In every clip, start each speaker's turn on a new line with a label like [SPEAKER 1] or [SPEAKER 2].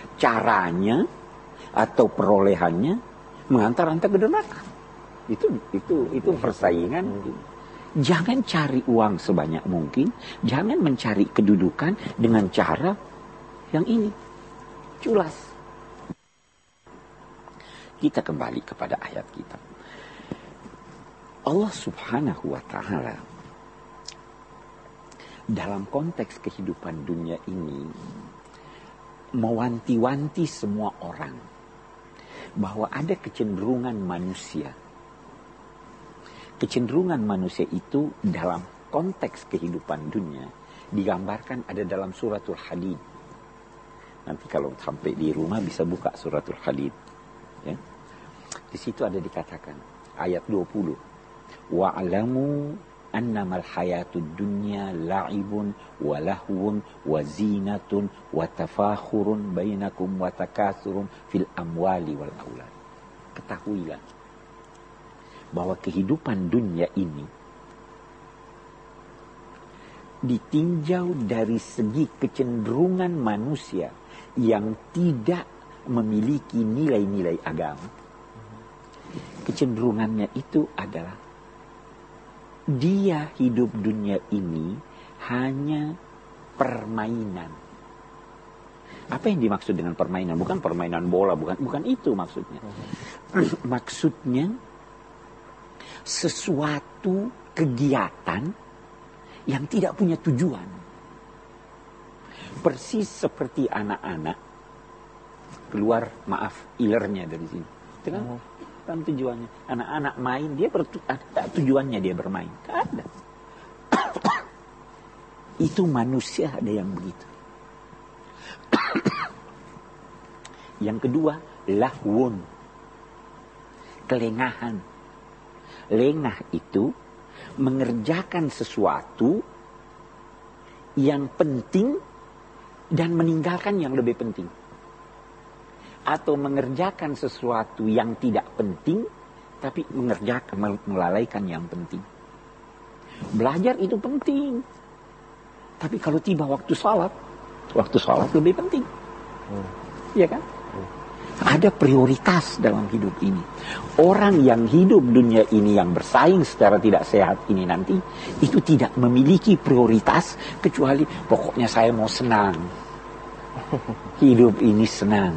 [SPEAKER 1] caranya atau perolehannya mengantar Anda ke neraka. Itu persaingan. Jangan cari uang sebanyak mungkin, jangan mencari kedudukan dengan cara yang ini culas. Kita kembali kepada ayat kita. Allah Subhanahu wa ta'ala dalam konteks kehidupan dunia ini mewanti-wanti semua orang bahwa ada kecenderungan manusia. Kecenderungan manusia itu dalam konteks kehidupan dunia digambarkan ada dalam suratul Hadid. Nanti kalau sampai di rumah bisa buka suratul Hadid. Ya. Di situ ada dikatakan ayat 20. Wa'alamu annamal hayatud dunya la'ibun wa lahwun wa zinatun wa tafakhurun bainakum wa takasurun fil amwali wal aulad. Ketahuilah bahwa kehidupan dunia ini ditinjau dari segi kecenderungan manusia yang tidak memiliki nilai-nilai agama. Kecenderungannya itu adalah dia hidup dunia ini hanya permainan. Apa yang dimaksud dengan permainan? Bukan permainan bola, bukan itu maksudnya. Maksudnya sesuatu kegiatan yang tidak punya tujuan. Persis seperti anak-anak keluar, ilernya dari sini. Itu kan tujuannya. Anak-anak main, dia tujuannya dia bermain. Tidak ada. Itu manusia ada yang begitu. Yang kedua, lahwun. Kelengahan. Lengah itu mengerjakan sesuatu yang penting dan meninggalkan yang lebih penting. Atau mengerjakan sesuatu yang tidak penting tapi melalaikan yang penting. Belajar itu penting. Tapi kalau tiba waktu sholat lebih penting. Iya kan? Ada prioritas dalam hidup ini. Orang yang hidup dunia ini yang bersaing secara tidak sehat ini nanti, itu tidak memiliki prioritas kecuali pokoknya saya mau senang. Hidup ini senang.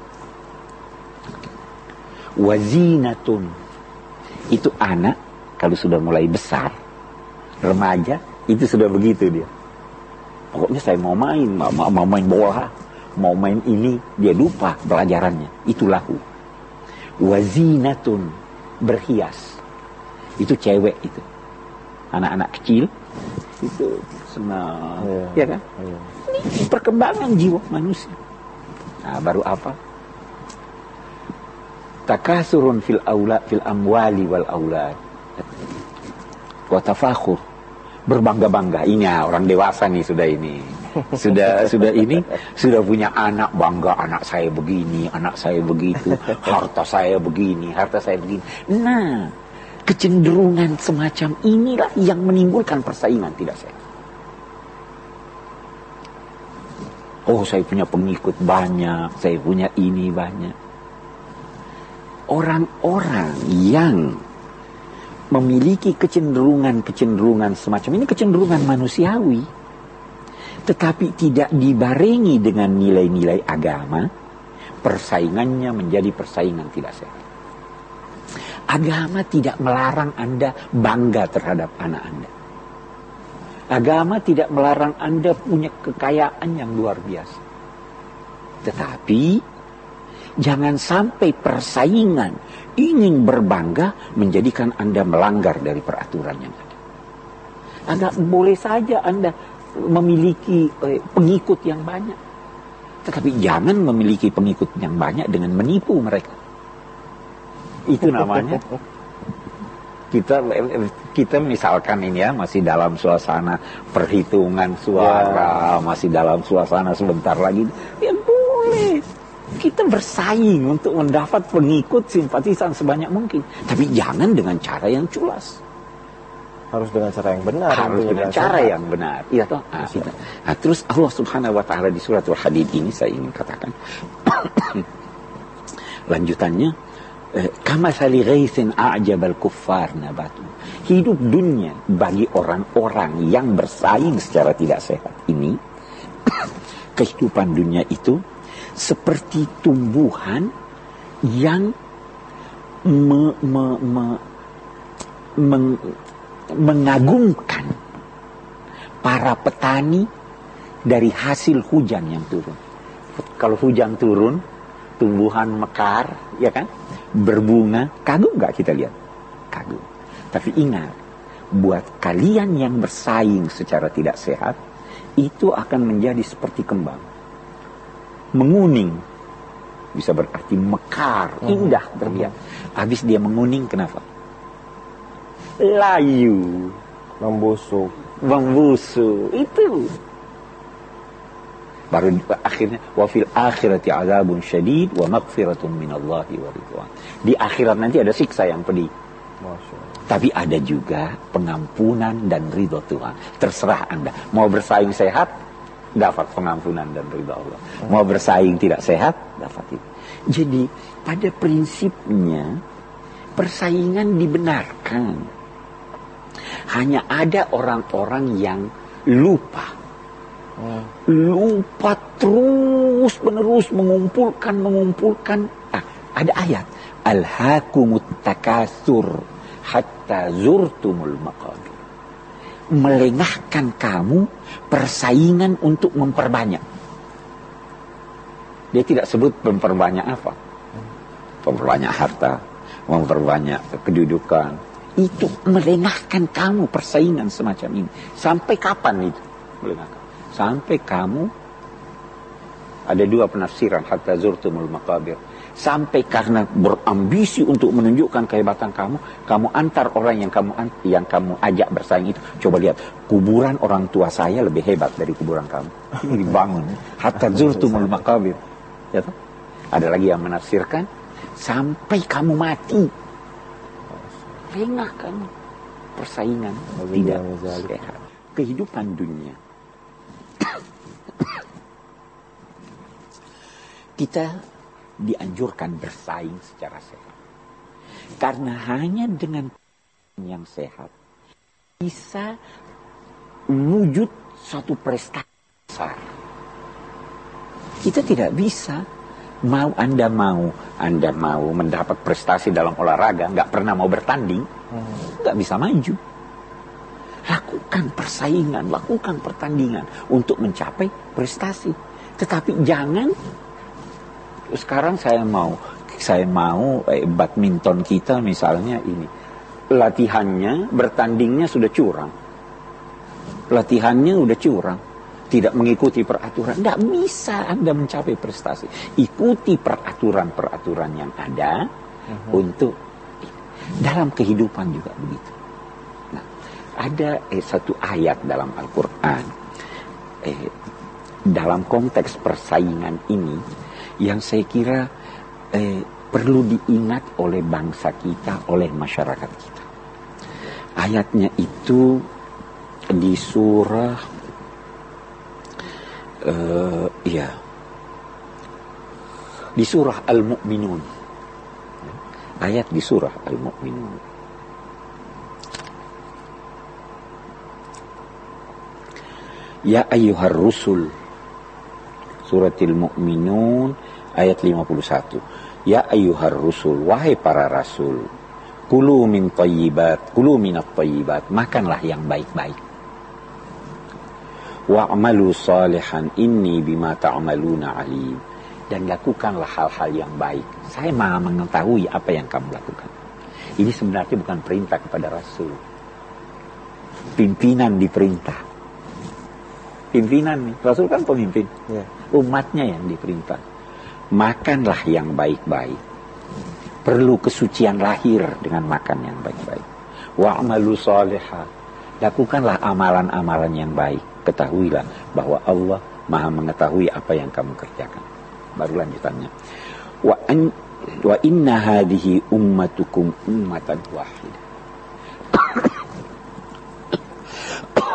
[SPEAKER 1] Wazinatun. Itu anak kalau sudah mulai besar, remaja, itu sudah begitu dia. Pokoknya saya mau main bola. Mau main ini, dia lupa pelajarannya. Itulah wazinatun, berhias. Itu cewek itu. Anak-anak kecil itu senang, ya kan? Ini perkembangan jiwa manusia. Nah, baru apa? Takasurun fil amwali wal aulad. Wa tafakhur. Berbangga-bangga. Ini orang dewasa nih sudah ini. Sudah punya anak, bangga anak saya begini, anak saya begitu, harta saya begini, harta saya begini. Nah, kecenderungan semacam inilah yang menimbulkan persaingan tidak sehat. Oh, saya punya pengikut banyak, saya punya ini banyak. Orang-orang yang memiliki kecenderungan semacam ini, kecenderungan manusiawi, tetapi tidak dibarengi dengan nilai-nilai agama, persaingannya menjadi persaingan tidak sehat. Agama tidak melarang Anda bangga terhadap anak Anda. Agama tidak melarang Anda punya kekayaan yang luar biasa. Tetapi jangan sampai persaingan ingin berbangga menjadikan Anda melanggar dari peraturan yang ada. Anda boleh saja Anda memiliki pengikut yang banyak, tetapi jangan memiliki pengikut yang banyak dengan menipu mereka. Itu namanya kita misalkan ini ya, masih dalam suasana perhitungan suara, masih dalam suasana sebentar lagi, ya boleh kita bersaing untuk mendapat pengikut simpatisan sebanyak mungkin, tapi jangan dengan cara yang culas.
[SPEAKER 2] Harus dengan cara yang benar.
[SPEAKER 1] Harus dengan cara yang benar. Iya toh? Terus Allah Subhanahu wa taala di surat Al-Hadid ini saya ingin katakan lanjutannya, kama sali ghaisin a'jabal kuffar nabatu. Hidup dunia bagi orang-orang yang bersaing secara tidak sehat ini, kehidupan dunia itu seperti tumbuhan yang mengagumkan para petani dari hasil hujan yang turun. Kalau hujan turun, tumbuhan mekar, ya kan, berbunga, kagum nggak kita lihat? Kagum. Tapi ingat, buat kalian yang bersaing secara tidak sehat, itu akan menjadi seperti kembang, menguning, bisa berarti mekar, indah terlihat. Habis dia menguning, kenapa? Layu, membusuk, itu. Baru akhirnya wa fil akhirati azabun syadid wa maghfiratun minallahi wa ridwan. Di akhirat nanti ada siksa yang pedih. Tapi ada juga pengampunan dan ridho Tuhan. Terserah Anda. Mau bersaing sehat, dapat pengampunan dan ridho Allah. Mau bersaing tidak sehat, dapat itu. Jadi pada prinsipnya persaingan dibenarkan. Hanya ada orang-orang yang lupa terus menerus mengumpulkan. Ada ayat, alhaakumut takatsur hatta zurtumul maqabir. Melengahkan kamu persaingan untuk memperbanyak. Dia tidak sebut memperbanyak apa, memperbanyak harta, memperbanyak kedudukan. Itu melengahkan kamu persaingan semacam ini. Sampai kapan itu melengahkan? Sampai kamu, ada dua penafsiran, hatta zurtumul maqabir. Sampai karena berambisi untuk menunjukkan kehebatan kamu antar orang yang kamu ajak bersaing itu. Coba lihat, kuburan orang tua saya lebih hebat dari kuburan kamu. Ini dibangun. Hatta zurtumul maqabir. Ya toh? Ada lagi yang menafsirkan, sampai kamu mati. Lengah kamu. Persaingan tidak sehat. Kehidupan dunia. Kita dianjurkan bersaing secara sehat. Karena hanya dengan yang sehat bisa wujud suatu prestasi besar. Kita tidak bisa Anda mau mendapat prestasi dalam olahraga, nggak pernah mau bertanding, nggak bisa maju. Lakukan persaingan, lakukan pertandingan untuk mencapai prestasi. Tetapi jangan, sekarang saya mau badminton kita misalnya ini, latihannya, bertandingnya sudah curang. Latihannya udah curang. Tidak mengikuti peraturan, tidak bisa Anda mencapai prestasi. Ikuti peraturan-peraturan yang ada untuk dalam kehidupan juga begitu. Nah, ada satu ayat dalam Al-Quran dalam konteks persaingan ini yang saya kira perlu diingat oleh bangsa kita, oleh masyarakat kita. Ayatnya itu di surah di surah Al-Mu'minun. Ayat di surah Al-Mu'minun. Ya ayyuhar rusul. Surat Al-Mu'minun ayat 51. Ya ayyuhar rusul, wahai para rasul, kulu minat thayyibat, makanlah yang baik-baik. Wa'malu salihan inni bima ta'maluna alim. Dan lakukanlah hal-hal yang baik. Saya maha mengetahui apa yang kamu lakukan. Ini sebenarnya bukan perintah kepada Rasul. Pimpinan diperintah. Pimpinan nih. Rasul kan pemimpin. Umatnya yang diperintah. Makanlah yang baik-baik. Perlu kesucian lahir dengan makan yang baik-baik. Wa'malu salihan. Lakukanlah amalan-amalan yang baik. Ketahuilah bahwa Allah maha mengetahui apa yang kamu kerjakan. Baru lanjutannya. Wa inna hadhihi ummatukum ummatan wahidah.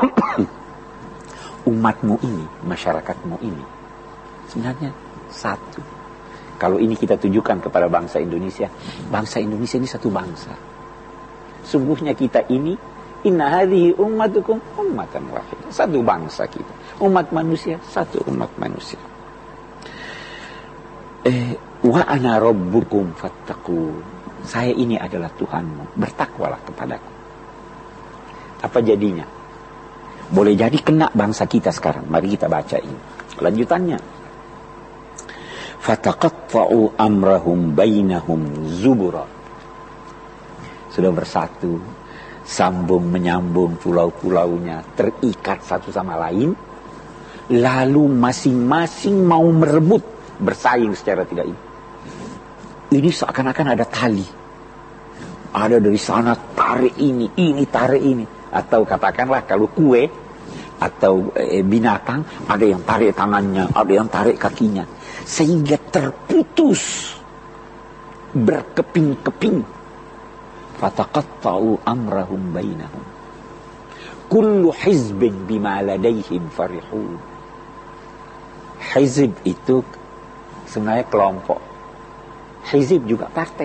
[SPEAKER 1] Umatmu ini, masyarakatmu ini, sebenarnya satu. Kalau ini kita tujukan kepada bangsa Indonesia ini satu bangsa. Sungguhnya kita ini, inna hadhihi ummatukum ummatan wahidah. Satu bangsa kita. Umat manusia, satu umat manusia. Wa ana rabbukum fattaqun. Saya ini adalah Tuhanmu, bertakwalah kepadaku. Apa jadinya? Boleh jadi kena bangsa kita sekarang. Mari kita baca ini. Lanjutannya. Fataqatta'u amrahum bainahum zubura. Sudah bersatu, sambung menyambung pulau-pulaunya, terikat satu sama lain, lalu masing-masing mau merebut, bersaing secara tidak ini. Ini seakan-akan ada tali. Ada dari sana tarik ini tarik ini. Atau katakanlah kalau kue atau binatang, ada yang tarik tangannya, ada yang tarik kakinya. Sehingga terputus berkeping-keping. Fataqatta'u amrahum bainahum. Kullu hizbin bima ladaihim farihun. Hizib itu sebenarnya kelompok. Hizib juga partai.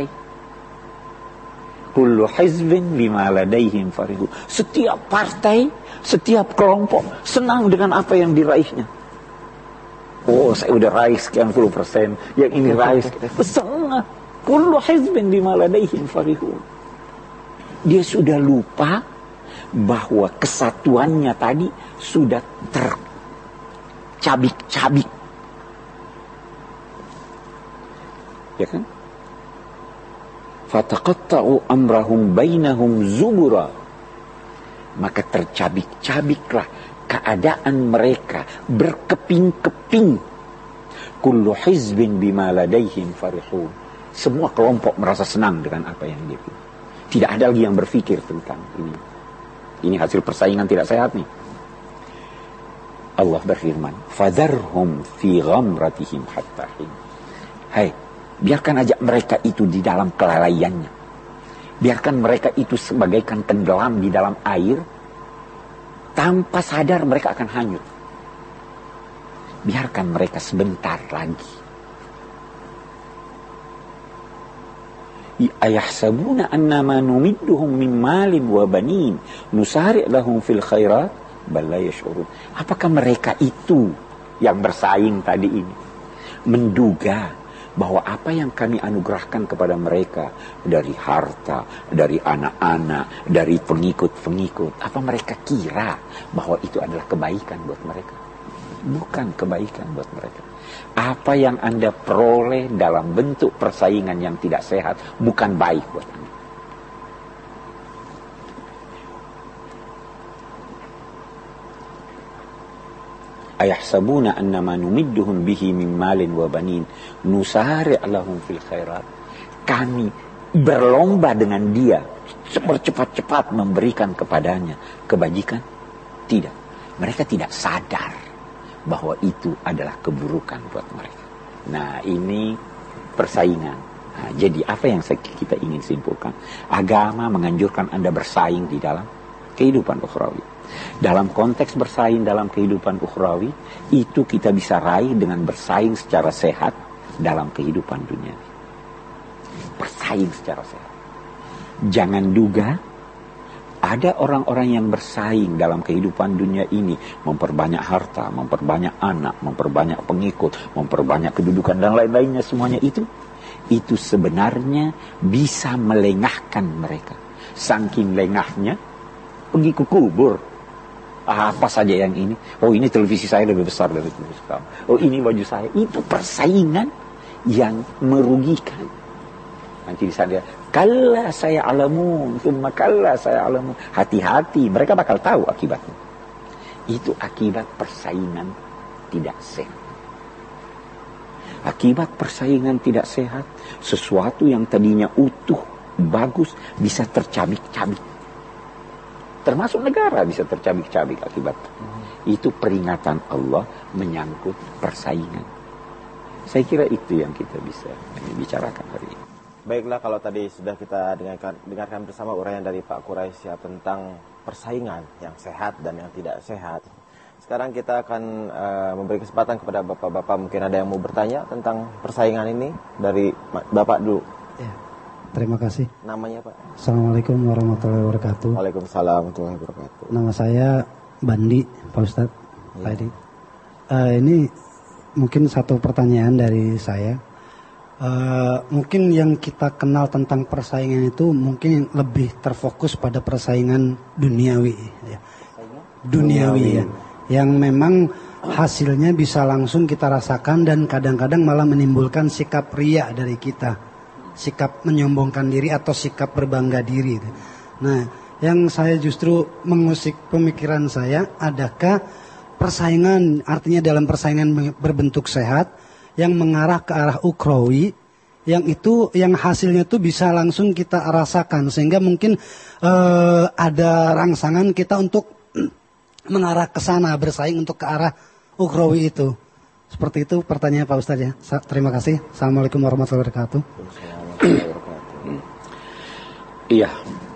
[SPEAKER 1] Kullu hizbin bima ladaihim farihun. Setiap partai, setiap kelompok senang dengan apa yang diraihnya. Oh, saya udah raih sekian puluh %, yang ini raih senang. Kullu hizbin bima ladaihim farihun. Dia sudah lupa bahwa kesatuannya tadi sudah tercabik-cabik. Ya kan? Fataqatta'u amrahum bainahum zubura. Maka tercabik-cabiklah keadaan mereka, berkeping-keping. Kullu hizbin bima ladaihim farihun. Semua kelompok merasa senang dengan apa yang dia pilih. Tidak ada lagi yang berpikir tentang ini. Ini hasil persaingan tidak sehat nih. Allah berfirman, "Fadharhum fi ghamratihim hatta hin." Hai, biarkan aja mereka itu di dalam kelalaiannya. Biarkan mereka itu sebagaikan tenggelam di dalam air. Tanpa sadar mereka akan hanyut. Biarkan mereka sebentar lagi. Ayahsabuna annama numidduhum min malin wa banin nusari' lahum fil khairat bal la yash'urun. Apakah mereka itu yang bersaing tadi ini menduga bahwa apa yang kami anugerahkan kepada mereka dari harta, dari anak-anak, dari pengikut-pengikut, apa mereka kira bahwa itu adalah kebaikan buat mereka? Bukan kebaikan buat mereka. Apa yang Anda peroleh dalam bentuk persaingan yang tidak sehat bukan baik buat Anda. Ayahsabuna annama numidduhum bihi min malin wa banin nusari' lahum fil khairat. Kami berlomba dengan dia cepat-cepat memberikan kepadanya kebajikan. Tidak. Mereka tidak sadar bahwa itu adalah keburukan buat mereka. Nah, ini persaingan. Nah, jadi apa yang kita ingin simpulkan? Agama menganjurkan Anda bersaing di dalam kehidupan ukhrawi. Dalam konteks bersaing dalam kehidupan ukhrawi, itu kita bisa raih dengan bersaing secara sehat dalam kehidupan dunia. Bersaing secara sehat. Jangan duga ada orang-orang yang bersaing dalam kehidupan dunia ini, memperbanyak harta, memperbanyak anak, memperbanyak pengikut, memperbanyak kedudukan dan lain-lainnya, semuanya itu sebenarnya bisa melengahkan mereka. Saking lengahnya, pergi ke kubur. Apa saja yang ini? Oh, ini televisi saya lebih besar dari televisi kamu. Oh, ini baju saya. Itu persaingan yang merugikan. Nanti di sana, kalla saya alamun, summa kalla saya alamun. Hati-hati, mereka bakal tahu akibatnya. Itu akibat persaingan tidak sehat. Akibat persaingan tidak sehat, sesuatu yang tadinya utuh, bagus, bisa tercabik-cabik. Termasuk negara bisa tercabik-cabik akibat. Itu peringatan Allah menyangkut persaingan. Saya kira itu yang kita bisa bicarakan hari ini.
[SPEAKER 2] Baiklah, kalau tadi sudah kita dengarkan bersama uraian dari Pak Quraisy tentang persaingan yang sehat dan yang tidak sehat. Sekarang kita akan memberi kesempatan kepada bapak-bapak, mungkin ada yang mau bertanya tentang persaingan ini. Dari bapak dulu.
[SPEAKER 3] Ya, terima kasih.
[SPEAKER 2] Namanya Pak?
[SPEAKER 3] Assalamualaikum warahmatullahi wabarakatuh.
[SPEAKER 2] Waalaikumsalam warahmatullahi wabarakatuh.
[SPEAKER 3] Nama saya Bandi, Pak Ustadz. Pak Edi. Ini mungkin satu pertanyaan dari saya. Mungkin yang kita kenal tentang persaingan itu mungkin lebih terfokus pada persaingan duniawi, ya. Duniawi ya, yang memang hasilnya bisa langsung kita rasakan dan kadang-kadang malah menimbulkan sikap riya dari kita, sikap menyombongkan diri atau sikap berbangga diri. Nah, yang saya justru mengusik pemikiran saya, adakah persaingan, artinya dalam persaingan berbentuk sehat yang mengarah ke arah ukhrawi, yang itu yang hasilnya itu bisa langsung kita rasakan, sehingga mungkin ada rangsangan kita untuk mengarah ke sana, bersaing untuk ke arah ukhrawi itu. Seperti itu pertanyaan Pak Ustadz ya. Terima kasih. Assalamualaikum warahmatullahi wabarakatuh.
[SPEAKER 1] Iya.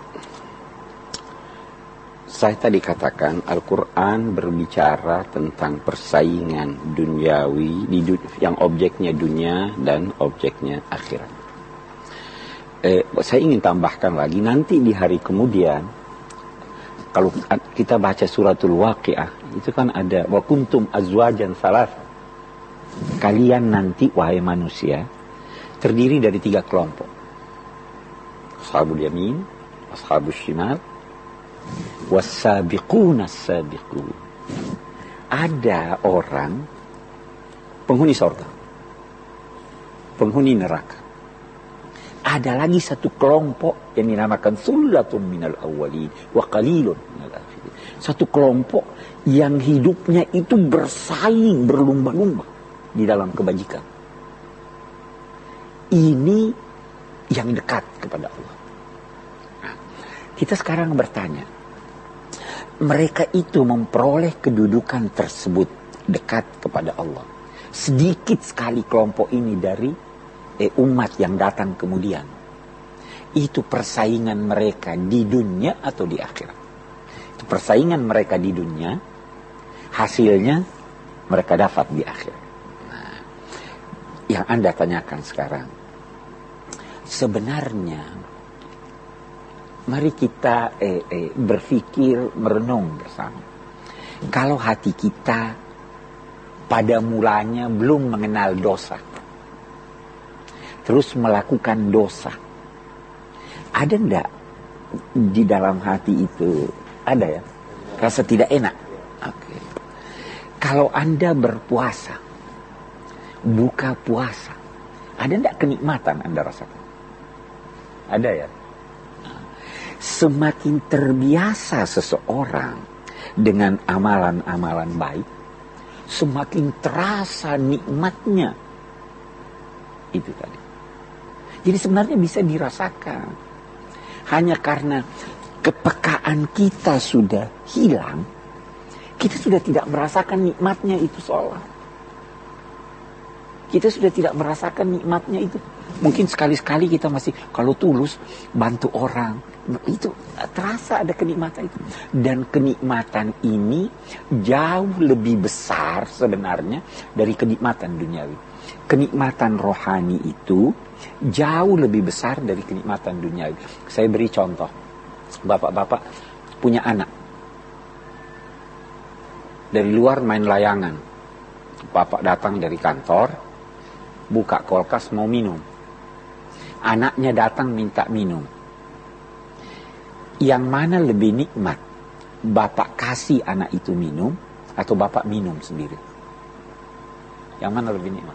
[SPEAKER 1] Saya tadi katakan Al-Quran berbicara tentang persaingan duniawi yang objeknya dunia dan objeknya akhirat. Saya ingin tambahkan lagi, nanti di hari kemudian kalau kita baca suratul Waqiah itu kan ada wa kuntum azwajan salas. Kalian nanti wahai manusia terdiri dari 3 kelompok. Ashabul yamin, ashabul shimal, was-sabiquna as-sabiqun. Ada orang penghuni surga, penghuni neraka. Ada lagi satu kelompok yang dinamakan sullatun minal awwalin wa qalilun minal akhirin. Satu kelompok yang hidupnya itu bersaing, berlumba-lumba di dalam kebajikan. Ini yang dekat kepada Allah. Nah, kita sekarang bertanya, mereka itu memperoleh kedudukan tersebut dekat kepada Allah. Sedikit sekali kelompok ini dari umat yang datang kemudian. Itu persaingan mereka di dunia atau di akhirat. Itu persaingan mereka di dunia, hasilnya mereka dapat di akhirat. Nah, yang Anda tanyakan sekarang, sebenarnya mari kita berpikir, merenung bersama. Kalau hati kita pada mulanya belum mengenal dosa, terus melakukan dosa, ada enggak di dalam hati itu, ada ya, rasa tidak enak? Oke. Kalau Anda berpuasa, buka puasa, ada enggak kenikmatan Anda rasakan? Ada ya? Semakin terbiasa seseorang dengan amalan-amalan baik, semakin terasa nikmatnya itu tadi. Jadi sebenarnya bisa dirasakan. Hanya karena kepekaan kita sudah hilang, kita sudah tidak merasakan nikmatnya itu sholat. Kita sudah tidak merasakan nikmatnya itu. Mungkin sekali-sekali kita masih, kalau tulus, bantu orang. Itu terasa ada kenikmatan itu. Dan kenikmatan ini jauh lebih besar sebenarnya dari kenikmatan duniawi. Kenikmatan rohani itu jauh lebih besar dari kenikmatan duniawi. Saya beri contoh. Bapak-bapak punya anak. Dari luar main layangan. Bapak datang dari kantor, buka kulkas mau minum. Anaknya datang minta minum. Yang mana lebih nikmat? Bapak kasih anak itu minum atau bapak minum sendiri? Yang mana lebih nikmat?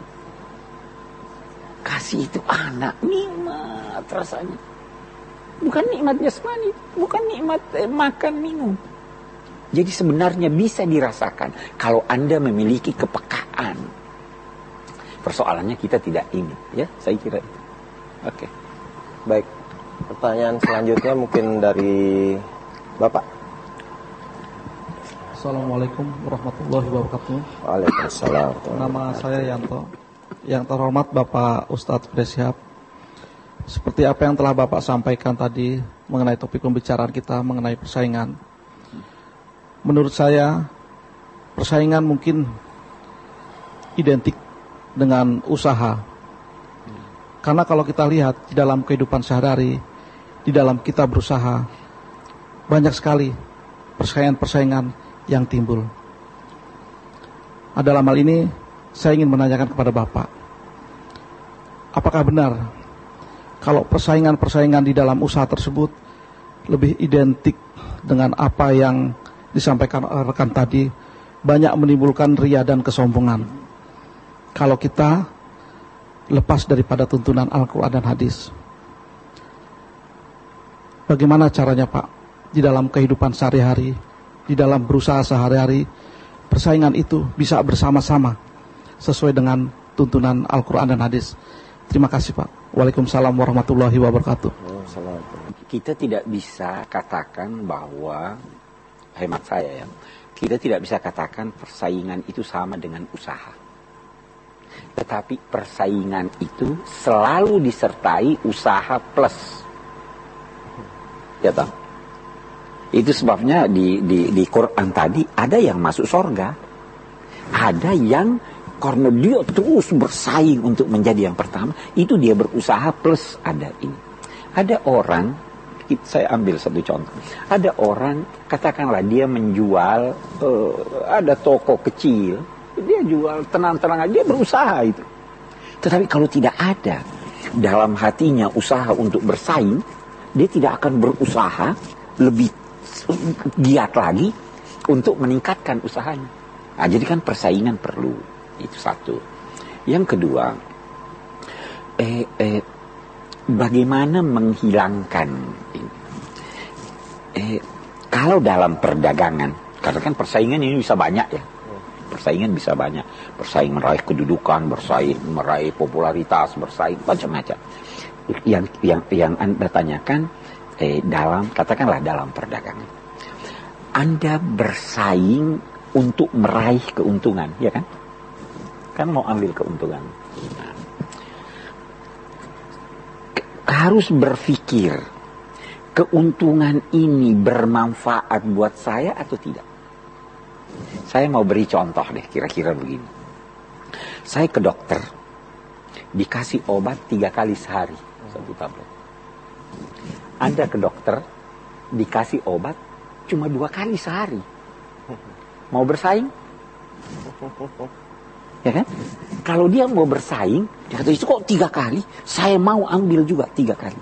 [SPEAKER 1] Kasih itu anak, nikmat rasanya. Bukan nikmat jasmani, bukan nikmat makan minum. Jadi sebenarnya bisa dirasakan kalau Anda memiliki kepekaan. Persoalannya kita tidak ingin, ya, saya kira itu. Oke.
[SPEAKER 2] Baik. Pertanyaan selanjutnya mungkin dari Bapak.
[SPEAKER 4] Assalamualaikum warahmatullahi wabarakatuh.
[SPEAKER 2] Waalaikumsalam.
[SPEAKER 4] Nama saya Yanto. Yang terhormat Bapak Ustadz Presiap. Seperti apa yang telah Bapak sampaikan tadi mengenai topik pembicaraan kita mengenai persaingan. Menurut saya, persaingan mungkin identik dengan usaha. Karena kalau kita lihat di dalam kehidupan sehari-hari, di dalam kita berusaha, banyak sekali persaingan-persaingan yang timbul. Dalam hal ini, saya ingin menanyakan kepada Bapak, apakah benar kalau persaingan-persaingan di dalam usaha tersebut lebih identik dengan apa yang disampaikan rekan tadi, banyak menimbulkan ria dan kesombongan. Kalau kita lepas daripada tuntunan Al-Quran dan hadis. Bagaimana caranya Pak, di dalam kehidupan sehari-hari, di dalam berusaha sehari-hari, persaingan itu bisa bersama-sama sesuai dengan tuntunan Al-Quran dan hadis. Terima kasih Pak. Waalaikumsalam warahmatullahi wabarakatuh.
[SPEAKER 1] Kita tidak bisa katakan bahwa, hemat saya ya, kita tidak bisa katakan persaingan itu sama dengan usaha. Tetapi persaingan itu selalu disertai usaha plus. Ya toh? Itu sebabnya di Quran tadi ada yang masuk surga. Ada yang karena dia terus bersaing untuk menjadi yang pertama, itu dia berusaha plus ada ini. Ada orang, saya ambil satu contoh. Ada orang, katakanlah dia menjual, ada toko kecil, dia jual tenang-tenang aja, dia berusaha itu. Tetapi kalau tidak ada dalam hatinya usaha untuk bersaing, dia tidak akan berusaha lebih giat lagi untuk meningkatkan usahanya. Nah, jadi kan persaingan perlu. Itu satu. Yang kedua, bagaimana menghilangkan ini? Kalau dalam perdagangan, karena kan persaingan ini bisa banyak ya. Persaingan bisa banyak. Bersaing meraih kedudukan, bersaing meraih popularitas, bersaing macam-macam. Yang Anda tanyakan dalam, katakanlah dalam perdagangan. Anda bersaing untuk meraih keuntungan, ya kan? Kan mau ambil keuntungan. Nah, harus berpikir, keuntungan ini bermanfaat buat saya atau tidak? Saya mau beri contoh deh, kira-kira begini. Saya ke dokter, dikasih obat 3 kali sehari, 1 tablet. Anda ke dokter, dikasih obat cuma 2 kali sehari. Mau bersaing? Ya kan? Kalau dia mau bersaing, dia kata, itu kok 3 kali, saya mau ambil juga 3 kali.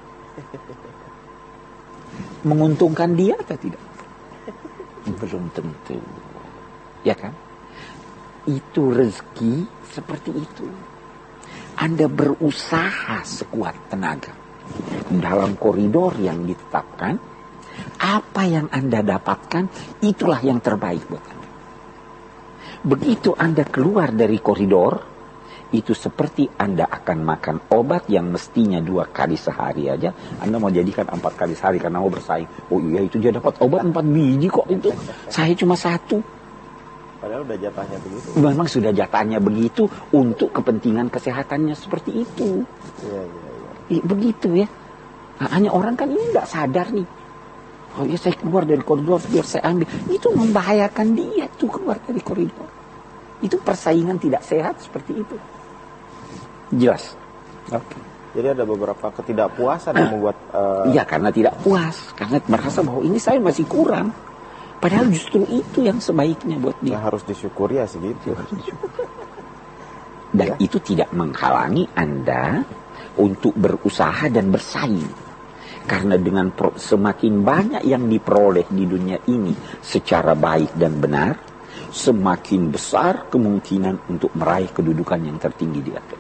[SPEAKER 1] Menguntungkan dia atau tidak? Belum tentu. Ya kan? Itu rezeki seperti itu. Anda berusaha sekuat tenaga dalam koridor yang ditetapkan. Apa yang Anda dapatkan, itulah yang terbaik buat Anda. Begitu Anda keluar dari koridor, itu seperti Anda akan makan obat yang mestinya 2 kali sehari aja, Anda mau jadikan 4 kali sehari karena mau bersaing. Oh iya, itu dia dapat obat 4 biji kok itu. Saya cuma 1.
[SPEAKER 2] Padahal udah jatahnya begitu.
[SPEAKER 1] Memang sudah jatahnya begitu untuk kepentingan kesehatannya seperti itu. Iya. Begitu ya. Nah, hanya orang kan ini nggak sadar nih. Oh ya, saya keluar dari koridor biar saya ambil. Itu membahayakan dia tuh keluar dari koridor. Itu persaingan tidak sehat seperti itu. Jelas. Oke.
[SPEAKER 2] Jadi ada beberapa ketidakpuasan yang membuat...
[SPEAKER 1] Iya, karena tidak puas. Karena merasa bahwa ini saya masih kurang. Padahal justru itu yang sebaiknya buat dia.
[SPEAKER 2] Harus disyukuri ya segitu.
[SPEAKER 1] Dan itu tidak menghalangi Anda untuk berusaha dan bersaing. Karena dengan semakin banyak yang diperoleh di dunia ini secara baik dan benar, semakin besar kemungkinan untuk meraih kedudukan yang tertinggi di akhirat.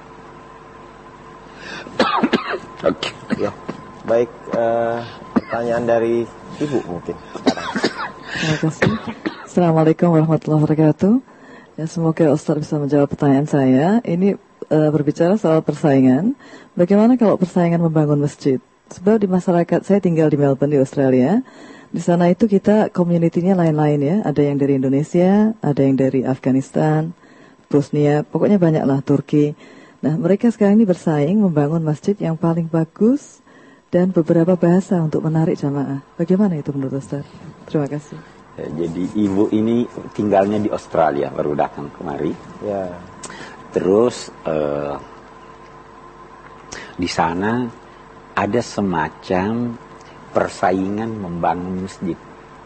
[SPEAKER 1] Oke.
[SPEAKER 2] Ya, baik. Pertanyaan dari Ibu mungkin sekarang.
[SPEAKER 5] Terima kasih. Assalamualaikum warahmatullahi wabarakatuh. Ya, semoga Ustaz bisa menjawab pertanyaan saya. Ini berbicara soal persaingan. Bagaimana kalau persaingan membangun masjid? Sebab di masyarakat, saya tinggal di Melbourne di Australia. Di sana itu kita community-nya lain-lain ya. Ada yang dari Indonesia, ada yang dari Afghanistan, Bosnia, pokoknya banyak lah, Turki. Nah, mereka sekarang ini bersaing membangun masjid yang paling bagus dan beberapa bahasa untuk menarik jamaah. Bagaimana itu menurut Ustaz? Terima kasih.
[SPEAKER 1] Ya, jadi ibu ini tinggalnya di Australia, baru datang kemari.
[SPEAKER 2] Ya.
[SPEAKER 1] Terus di sana ada semacam persaingan membangun masjid.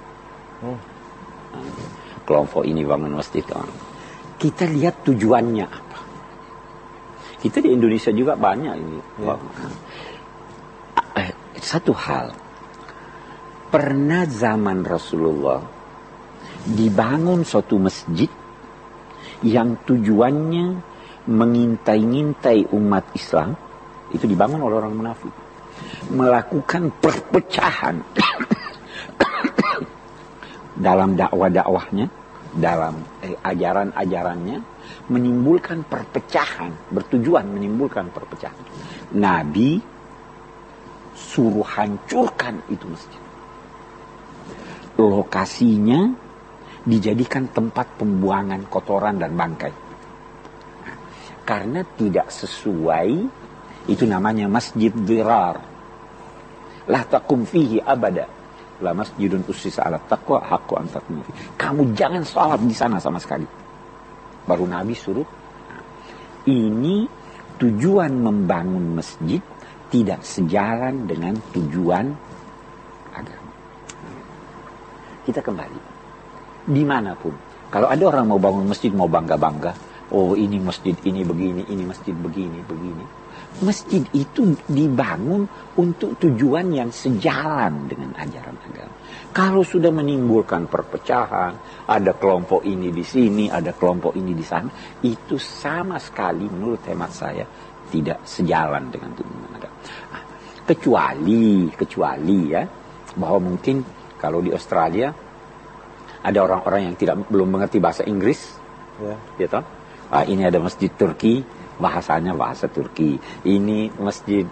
[SPEAKER 1] Kelompok ini bangun masjid. Kita lihat tujuannya apa. Kita di Indonesia juga banyak ini. Ya. Satu hal, pernah zaman Rasulullah dibangun suatu masjid yang tujuannya mengintai-ngintai umat Islam, itu dibangun oleh orang munafik, melakukan perpecahan dalam dakwah-dakwahnya, dalam ajaran-ajarannya, menimbulkan perpecahan, bertujuan menimbulkan perpecahan. Nabi suruh hancurkan itu masjid. Lokasinya dijadikan tempat pembuangan kotoran dan bangkai. Karena tidak sesuai, itu namanya masjid dirar. La taqum fihi abada. La masjidun ussisa ala taqwa haqqu an taqum fihi. Kamu jangan salat di sana sama sekali. Baru Nabi suruh. Ini tujuan membangun masjid tidak sejalan dengan tujuan agama. Kita kembali. Dimanapun. Kalau ada orang mau bangun masjid, mau bangga-bangga. Oh, ini masjid, ini begini, ini masjid begini, begini. Masjid itu dibangun untuk tujuan yang sejalan dengan ajaran agama. Kalau sudah menimbulkan perpecahan, ada kelompok ini di sini, ada kelompok ini di sana, itu sama sekali menurut hemat saya tidak sejalan dengan tujuan agama. Kecuali ya, bahwa mungkin kalau di Australia ada orang-orang yang belum mengerti bahasa Inggris, gitu. Ini ada masjid Turki, bahasanya bahasa Turki. Ini masjid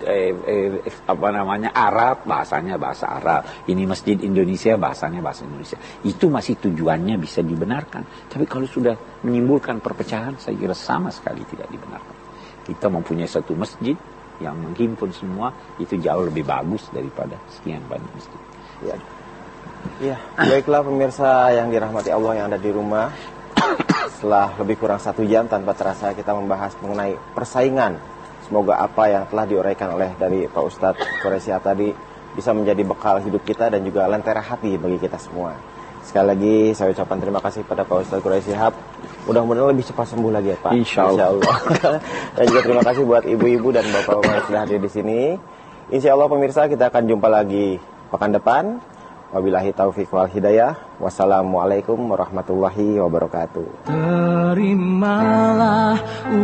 [SPEAKER 1] Arab, bahasanya bahasa Arab. Ini masjid Indonesia, bahasanya bahasa Indonesia. Itu masih tujuannya bisa dibenarkan. Tapi kalau sudah menimbulkan perpecahan, saya kira sama sekali tidak dibenarkan. Kita mempunyai satu masjid yang menghimpun semua, itu jauh lebih bagus daripada sekian banyak masjid.
[SPEAKER 2] Ya. Ya, baiklah pemirsa yang dirahmati Allah yang ada di rumah. Setelah lebih kurang 1 jam tanpa terasa kita membahas mengenai persaingan. Semoga apa yang telah diuraikan oleh dari Pak Ustadz Quraisy tadi bisa menjadi bekal hidup kita dan juga lentera hati bagi kita semua. Sekali lagi saya ucapkan terima kasih pada Pak Ustadz Quraisy. Mudah-mudahan lebih cepat sembuh lagi ya Pak. Insya Allah. Dan juga terima kasih buat ibu-ibu dan bapak-bapak yang sudah hadir di sini. Insya Allah pemirsa kita akan jumpa lagi pekan depan. Wabillahi taufiq wal hidayah. Wassalamualaikum warahmatullahi wabarakatuh.
[SPEAKER 6] Terimalah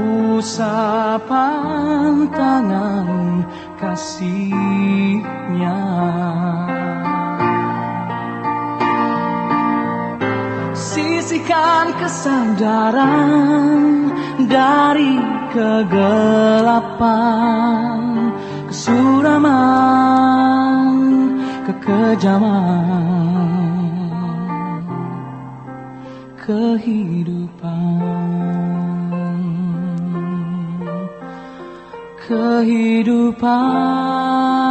[SPEAKER 6] usapan tangan kasihnya. Sisihkan kesadaran dari kegelapan, kesuraman, kekejaman, kehidupan.